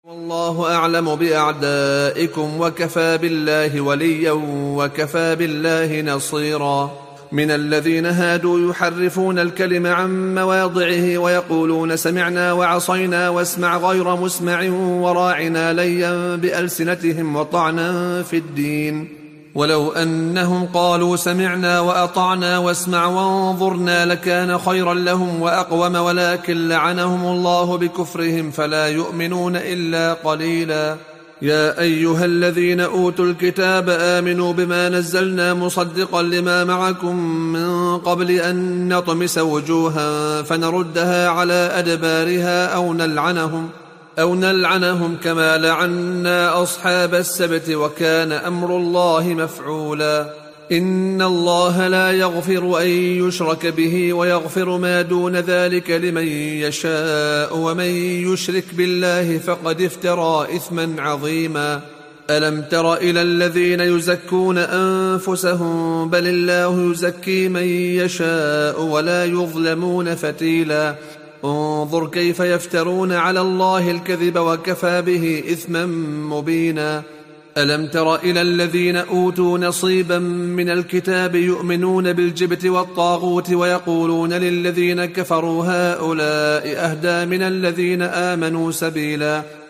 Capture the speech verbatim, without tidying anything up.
والله أعلم بأعدائكم وكفى بالله وليا وكفى بالله نصيرا. من الذين هادوا يحرفون الكلم عن مواضعه ويقولون سمعنا وعصينا واسمع غير مسمع وراعنا ليا بألسنتهم وطعنا في الدين. ولو أنهم قالوا سمعنا وأطعنا واسمع وانظرنا لكان خيرا لهم وأقوم، ولكن لعنهم الله بكفرهم فلا يؤمنون إلا قليلا. يا أيها الذين أوتوا الكتاب آمنوا بما نزلنا مصدقا لما معكم من قبل أن نطمس وجوها فنردها على أدبارها أو نلعنهم أو نلعنهم كما لعنا أصحاب السبت وكان أمر الله مفعولا. إن الله لا يغفر أن يشرك به ويغفر ما دون ذلك لمن يشاء، ومن يشرك بالله فقد افترى إثما عظيما. ألم تر إلى الذين يزكون أنفسهم بل الله يزكي من يشاء ولا يظلمون فتيلا. انظر كيف يفترون على الله الكذب وكفى به إثما مبينا. ألم تر إلى الذين أوتوا نصيبا من الكتاب يؤمنون بالجبت والطاغوت ويقولون للذين كفروا هؤلاء أهدى من الذين آمنوا سبيلا.